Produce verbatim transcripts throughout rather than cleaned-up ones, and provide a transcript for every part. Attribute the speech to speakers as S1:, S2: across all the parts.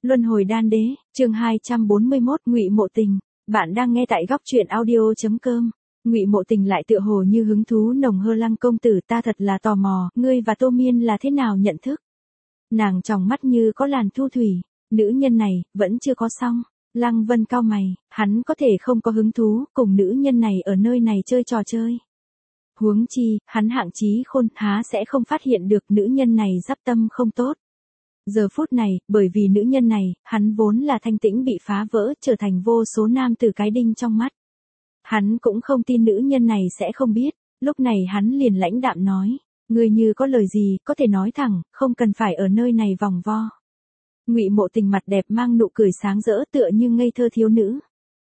S1: Luân hồi đan đế, chương hai trăm bốn mươi mốt, Ngụy Mộ Tình. Bạn đang nghe tại góc truyện audio chấm com. Ngụy Mộ Tình lại tựa hồ như hứng thú nồng hơ Lăng công tử, ta thật là tò mò, ngươi và Tô Miên là thế nào nhận thức? Nàng tròng mắt như có làn thu thủy, nữ nhân này, vẫn chưa có xong. Lăng Vân cau mày, hắn có thể không có hứng thú cùng nữ nhân này ở nơi này chơi trò chơi. Huống chi, hắn hạng trí khôn, há sẽ không phát hiện được nữ nhân này giáp tâm không tốt. Giờ phút này, bởi vì nữ nhân này, hắn vốn là thanh tĩnh bị phá vỡ, trở thành vô số nam tử cái đinh trong mắt. Hắn cũng không tin nữ nhân này sẽ không biết, lúc này hắn liền lãnh đạm nói, ngươi như có lời gì, có thể nói thẳng, không cần phải ở nơi này vòng vo. Ngụy Mộ Tình mặt đẹp mang nụ cười sáng rỡ tựa như ngây thơ thiếu nữ.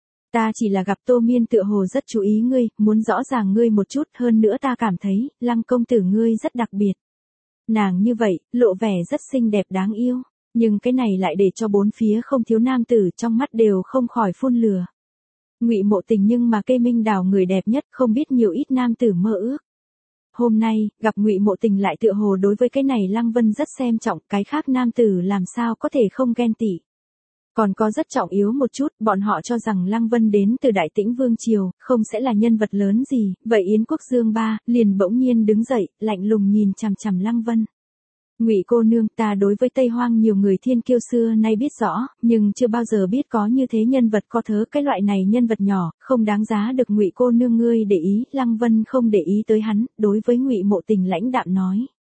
S1: Ta chỉ là gặp Tô Miên tựa hồ rất chú ý ngươi, muốn rõ ràng ngươi một chút, hơn nữa ta cảm thấy, Lăng công tử ngươi rất đặc biệt. Nàng như vậy, lộ vẻ rất xinh đẹp đáng yêu, nhưng cái này lại để cho bốn phía không thiếu nam tử trong mắt đều không khỏi phun lửa. Ngụy Mộ Tình nhưng mà Kê Minh Đào người đẹp nhất, không biết nhiều ít nam tử mơ ước. Hôm nay, gặp Ngụy Mộ Tình lại tựa hồ đối với cái này Lăng Vân rất xem trọng, cái khác nam tử làm sao có thể không ghen tị. Còn có rất trọng yếu một chút, bọn họ cho rằng Lăng Vân đến từ Đại Tĩnh Vương Triều, không sẽ là nhân vật lớn gì, vậy Yến Quốc Dương Ba, liền bỗng nhiên đứng dậy, lạnh lùng nhìn chằm chằm Lăng Vân. Ngụy cô nương, ta đối với Tây Hoang nhiều người thiên kiêu xưa nay biết rõ, nhưng chưa bao giờ biết có như thế nhân vật có thớ, cái loại này nhân vật nhỏ, không đáng giá được Ngụy cô nương ngươi để ý. Lăng Vân không để ý tới hắn, đối với Ngụy Mộ Tình lãnh đạm nói.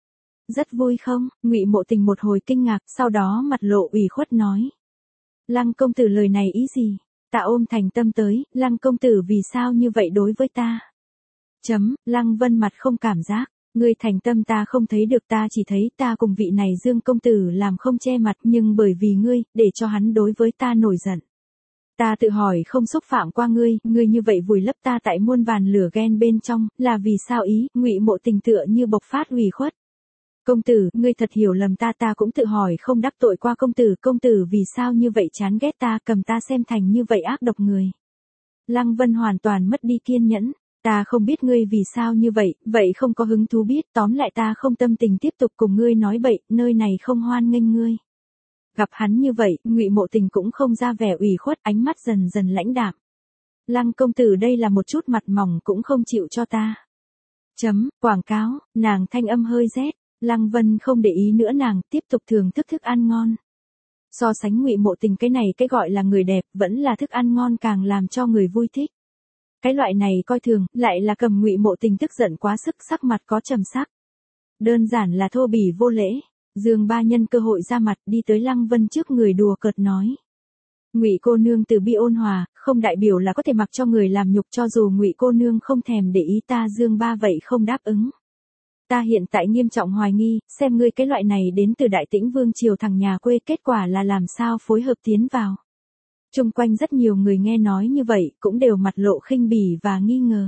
S1: Rất vui không? Ngụy Mộ Tình một hồi kinh ngạc, sau đó mặt lộ ủy khuất nói. Lăng công tử lời này ý gì? Ta ôm thành tâm tới, Lăng công tử vì sao như vậy đối với ta? Chấm, Lăng Vân mặt không cảm giác, ngươi thành tâm ta không thấy được, ta chỉ thấy ta cùng vị này Dương công tử làm không che mặt, nhưng bởi vì ngươi, để cho hắn đối với ta nổi giận. Ta tự hỏi không xúc phạm qua ngươi, ngươi như vậy vùi lấp ta tại muôn vàn lửa ghen bên trong, là vì sao ý? Ngụy Mộ Tình tựa như bộc phát ủy khuất. Công tử, ngươi thật hiểu lầm ta, ta cũng tự hỏi không đắc tội qua công tử, công tử vì sao như vậy chán ghét ta, cầm ta xem thành như vậy ác độc người. Lăng Vân hoàn toàn mất đi kiên nhẫn, ta không biết ngươi vì sao như vậy, vậy không có hứng thú biết, tóm lại ta không tâm tình tiếp tục cùng ngươi nói bậy, nơi này không hoan nghênh ngươi. Gặp hắn như vậy, Ngụy Mộ Tình cũng không ra vẻ ủy khuất, ánh mắt dần dần lãnh đạm. Lăng công tử đây là một chút mặt mỏng cũng không chịu cho ta. Chấm, quảng cáo, nàng thanh âm hơi rét. Lăng Vân không để ý nữa nàng, tiếp tục thưởng thức thức ăn ngon. So sánh Ngụy Mộ Tình cái này cái gọi là người đẹp, vẫn là thức ăn ngon càng làm cho người vui thích. Cái loại này coi thường, lại là cầm Ngụy Mộ Tình tức giận quá sức, sắc mặt có trầm sắc. Đơn giản là thô bỉ vô lễ. Dương Ba nhân cơ hội ra mặt, đi tới Lăng Vân trước người đùa cợt nói. Ngụy cô nương từ bi ôn hòa, không đại biểu là có thể mặc cho người làm nhục, cho dù Ngụy cô nương không thèm để ý ta Dương Ba vậy không đáp ứng. Ta hiện tại nghiêm trọng hoài nghi, xem ngươi cái loại này đến từ Đại Tĩnh Vương Triều thằng nhà quê, kết quả là làm sao phối hợp tiến vào. Chung quanh rất nhiều người nghe nói như vậy, cũng đều mặt lộ khinh bỉ và nghi ngờ.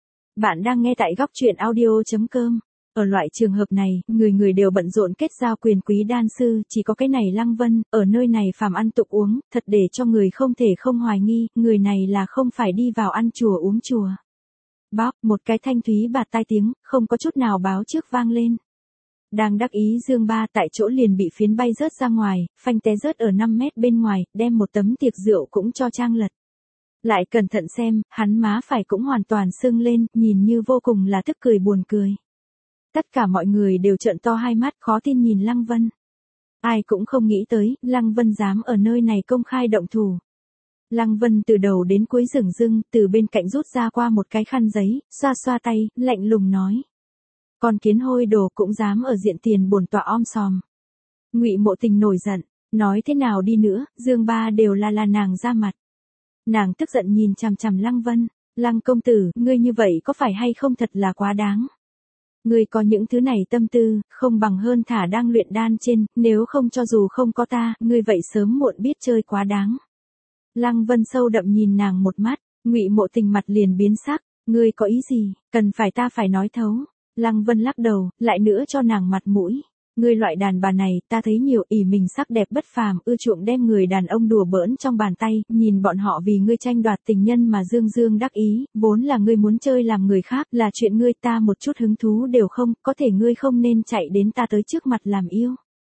S1: Bạn đang nghe tại góc truyện audio chấm com. Ở loại trường hợp này, người người đều bận rộn kết giao quyền quý đan sư, chỉ có cái này Lăng Vân, ở nơi này phàm ăn tục uống, thật để cho người không thể không hoài nghi, người này là không phải đi vào ăn chùa uống chùa. Bóp, một cái thanh thúy bạt tai tiếng, không có chút nào báo trước vang lên. Đang đắc ý Dương Ba tại chỗ liền bị phiến bay rớt ra ngoài, phanh té rớt ở năm mét bên ngoài, đem một tấm tiệc rượu cũng cho trang lật. Lại cẩn thận xem, hắn má phải cũng hoàn toàn sưng lên, nhìn như vô cùng là tức cười buồn cười. Tất cả mọi người đều trợn to hai mắt khó tin nhìn Lăng Vân. Ai cũng không nghĩ tới, Lăng Vân dám ở nơi này công khai động thủ. Lăng Vân từ đầu đến cuối dửng dưng, từ bên cạnh rút ra qua một cái khăn giấy, xoa xoa tay, lạnh lùng nói. Con kiến hôi đồ cũng dám ở diện tiền bổn tọa om sòm. Ngụy Mộ Tình nổi giận, nói thế nào đi nữa, Dương Ba đều là là nàng ra mặt. Nàng tức giận nhìn chằm chằm Lăng Vân, Lăng công tử, ngươi như vậy có phải hay không thật là quá đáng. Ngươi có những thứ này tâm tư, không bằng hơn thả đang luyện đan trên, nếu không cho dù không có ta, ngươi vậy sớm muộn biết chơi quá đáng. Lăng Vân sâu đậm nhìn nàng một mắt, Ngụy Mộ Tình mặt liền biến sắc, ngươi có ý gì, cần phải ta phải nói thấu. Lăng Vân lắc đầu, lại nữa cho nàng mặt mũi. Ngươi loại đàn bà này, ta thấy nhiều, ỷ mình sắc đẹp bất phàm, ưa chuộng đem người đàn ông đùa bỡn trong bàn tay, nhìn bọn họ vì ngươi tranh đoạt tình nhân mà dương dương đắc ý, vốn là ngươi muốn chơi làm người khác, là chuyện ngươi, ta một chút hứng thú đều không, có thể ngươi không nên chạy đến ta tới trước mặt làm yêu.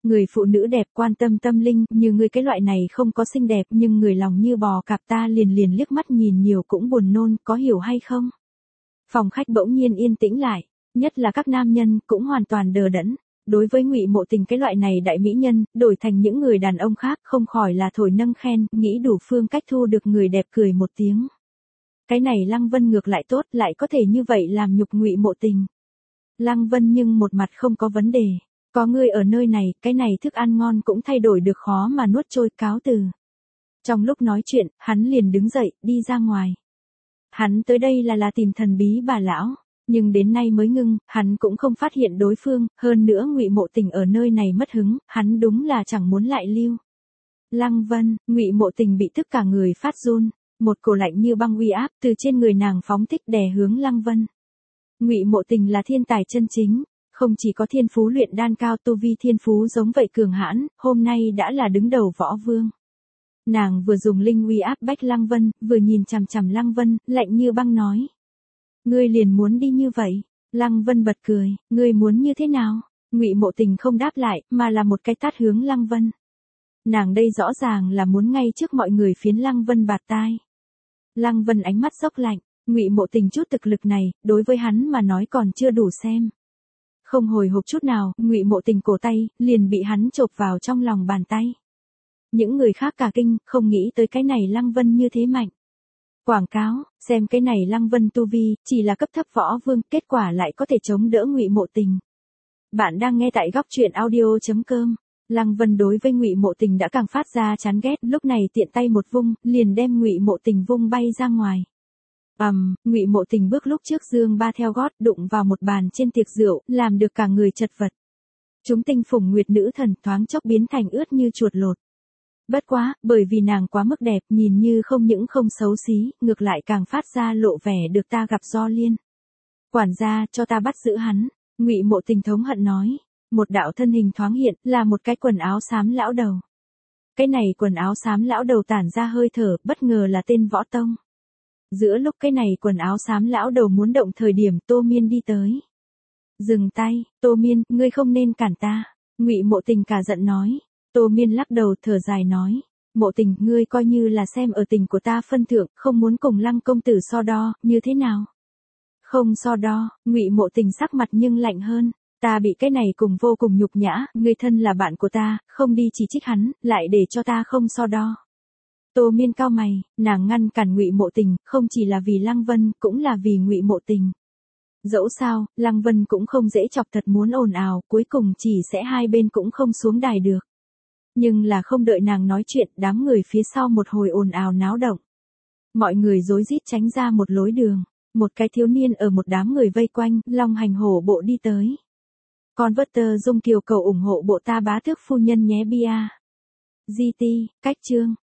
S1: Người phụ nữ đẹp quan tâm tâm linh, như ngươi cái loại này không có xinh đẹp nhưng người lòng như bò cạp ta liền liền liếc mắt nhìn nhiều cũng buồn nôn, có hiểu hay không? Phòng khách bỗng nhiên yên tĩnh lại, nhất là các nam nhân cũng hoàn toàn đờ đẫn. Đối với Ngụy Mộ Tình cái loại này đại mỹ nhân, đổi thành những người đàn ông khác không khỏi là thổi nâng khen, nghĩ đủ phương cách thu được người đẹp cười một tiếng. Cái này Lăng Vân ngược lại tốt, lại có thể như vậy làm nhục Ngụy Mộ Tình. Lăng Vân nhưng một mặt không có vấn đề. Có ngươi ở nơi này, cái này thức ăn ngon cũng thay đổi được khó mà nuốt trôi, cáo từ. Trong lúc nói chuyện, hắn liền đứng dậy, đi ra ngoài. Hắn tới đây là là tìm thần bí bà lão, nhưng đến nay mới ngưng, hắn cũng không phát hiện đối phương, hơn nữa Ngụy Mộ Tình ở nơi này mất hứng, hắn đúng là chẳng muốn lại lưu. Lăng Vân, Ngụy Mộ Tình bị tức cả người phát run, một cổ lạnh như băng uy áp từ trên người nàng phóng thích đè hướng Lăng Vân. Ngụy Mộ Tình là thiên tài chân chính, không chỉ có thiên phú luyện đan cao, tu vi thiên phú giống vậy cường hãn, hôm nay đã là đứng đầu võ vương. Nàng vừa dùng linh uy áp bách Lăng Vân, vừa nhìn chằm chằm Lăng Vân, lạnh như băng nói. Ngươi liền muốn đi như vậy? Lăng Vân bật cười, ngươi muốn như thế nào? Ngụy Mộ Tình không đáp lại, mà là một cái tát hướng Lăng Vân. Nàng đây rõ ràng là muốn ngay trước mọi người phiến Lăng Vân bạt tai. Lăng Vân ánh mắt sốc lạnh, Ngụy Mộ Tình chút thực lực này, đối với hắn mà nói còn chưa đủ xem. Không hồi hộp chút nào, Ngụy Mộ Tình cổ tay liền bị hắn chộp vào trong lòng bàn tay. Những người khác cả kinh, không nghĩ tới cái này Lăng Vân như thế mạnh. Quảng cáo, xem cái này Lăng Vân tu vi, chỉ là cấp thấp võ vương, kết quả lại có thể chống đỡ Ngụy Mộ Tình. Bạn đang nghe tại góc truyện audio chấm com. Lăng Vân đối với Ngụy Mộ Tình đã càng phát ra chán ghét, lúc này tiện tay một vung, liền đem Ngụy Mộ Tình vung bay ra ngoài. Ầm, um, Ngụy Mộ Tình bước lúc trước dương ba theo gót, đụng vào một bàn trên tiệc rượu, làm được cả người chật vật. Chúng tinh phùng nguyệt nữ thần thoáng chốc biến thành ướt như chuột lột. Bất quá, bởi vì nàng quá mức đẹp, nhìn như không những không xấu xí, ngược lại càng phát ra lộ vẻ được ta gặp do liên. Quản gia, cho ta bắt giữ hắn. Ngụy Mộ Tình thống hận nói. Một đạo thân hình thoáng hiện, là một cái quần áo xám lão đầu. Cái này quần áo xám lão đầu tản ra hơi thở, bất ngờ là tên Võ Tông. Giữa lúc cái này quần áo xám lão đầu muốn động thời điểm, Tô Miên đi tới. Dừng tay, Tô Miên, ngươi không nên cản ta. Ngụy Mộ Tình cả giận nói. Tô Miên lắc đầu thở dài nói. Mộ Tình, ngươi coi như là xem ở tình của ta phân thượng, không muốn cùng Lăng công tử so đo, như thế nào? Không so đo, Ngụy Mộ Tình sắc mặt nhưng lạnh hơn. Ta bị cái này cùng vô cùng nhục nhã, ngươi thân là bạn của ta, không đi chỉ trích hắn, lại để cho ta không so đo. Tô Miên cao mày, nàng ngăn cản Ngụy Mộ Tình, không chỉ là vì Lăng Vân, cũng là vì Ngụy Mộ Tình. Dẫu sao, Lăng Vân cũng không dễ chọc, thật muốn ồn ào, cuối cùng chỉ sẽ hai bên cũng không xuống đài được. Nhưng là không đợi nàng nói chuyện, đám người phía sau một hồi ồn ào náo động. Mọi người rối rít tránh ra một lối đường, một cái thiếu niên ở một đám người vây quanh, long hành hổ bộ đi tới. Con vớt tơ dung kiều cầu ủng hộ bộ ta bá tước phu nhân nhé bia. giê tê, cách chương.